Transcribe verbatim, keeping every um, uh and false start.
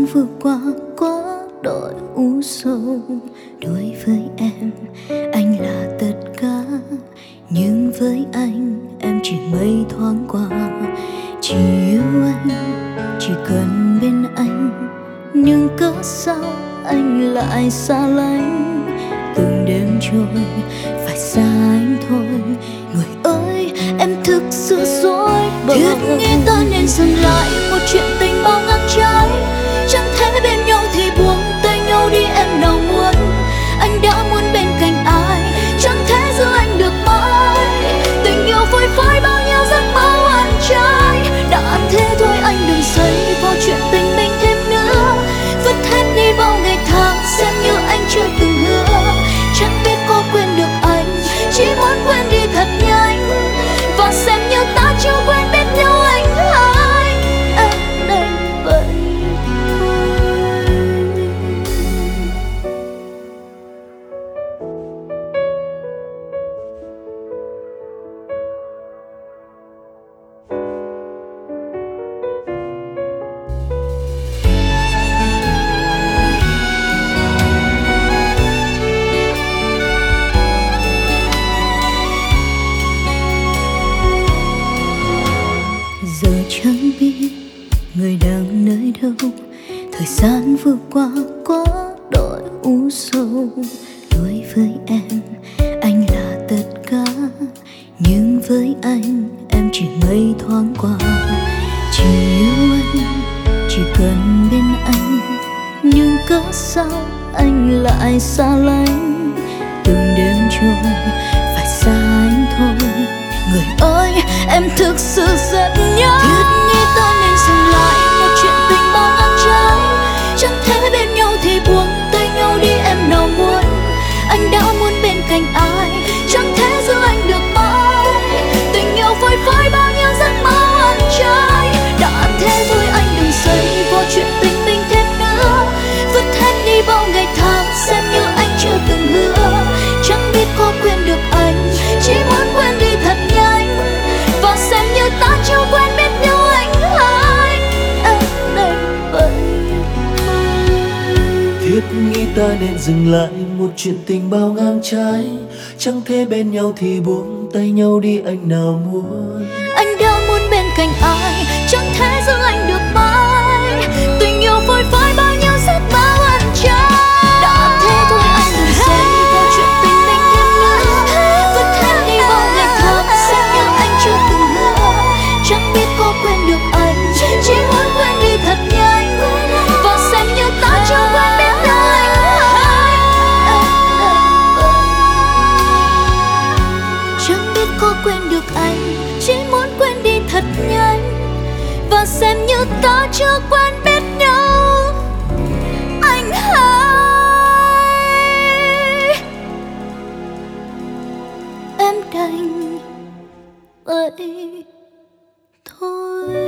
vượt qua quá đỗi u sầu. Đối với em, anh là tất cả, nhưng với anh em chỉ mây thoáng qua. Chỉ yêu anh, chỉ cần bên anh, nhưng cớ sao anh lại xa lánh. Từng đêm trôi phải xa anh thôi. Người ơi, em thực sự dối bời. Thiết nghĩ ta nên dừng lại một chuyện tình bao ngang trái. Chẳng thể bên nhau thì buông tay nhau đi em nào muốn. Anh đã muốn bên cạnh ai, chẳng thể giữ anh được mãi. Tình yêu phôi phai bao nhiêu giấc mơ ăn trái. Đã thế thôi anh đừng xây vào chuyện tình mình thêm nữa. Vứt hết đi bao ngày tháng xem như anh chưa từng hứa. Chẳng biết có quên được anh, chỉ muốn quên đi thật nhanh. Và xem như ta chưa quen biết nhau anh ơi. Em đây vậy giờ chẳng biết người đang nơi đâu. Thời gian vừa qua quá đỗi u sầu. Đối với em, anh là tất cả, nhưng với anh em chỉ mây thoáng qua. Chỉ yêu anh, chỉ cần bên anh, nhưng cớ sao anh lại xa lánh. Từng đêm trôi phải xa anh thôi. Người ơi, em thực sự rất nhớ. Thiết nghĩ ta nên dừng lại một chuyện tình bao ngang trái. Chẳng thể bên nhau thì buông tay nhau đi em nào muốn. Anh đã muốn bên cạnh ai, chẳng thể giữ anh được mãi. Tình yêu phôi phai bao nhiêu giấc mơ ăn trái. Đã thế thôi anh đừng xây vào chuyện tình mình thêm nữa. Vứt hết đi bao ngày tháng xem như anh chưa từng hứa. Chẳng biết có quên được anh, chỉ muốn quên đi thật nhanh. Và xem như ta chưa quen biết nhau anh ơi. Em đây vậy Thiết nghĩ ta nên dừng lại một chuyện tình bao ngang trái. Chẳng thể bên nhau thì buông tay nhau đi anh nào muốn. anh đã muốn bên cạnh ai, chẳng thể giữ anh được mãi. Tình yêu phôi phai bao nhiêu giấc mơ ăn trái. Đã thế thôi anh đừng xây vào chuyện tình mình thêm nữa. Vứt hết đi bao ngày tháng xem như anh chưa từng hứa. Chẳng biết có quên được anh, chỉ muốn quên đi thật nhanh. Và xem như ta chưa quen biết nhau anh ơi. Em đây vậy chẳng biết có quên được anh, chỉ muốn quên đi thật nhanh. Và xem như ta chưa quen biết nhau anh hãy. Em đành vậy thôi.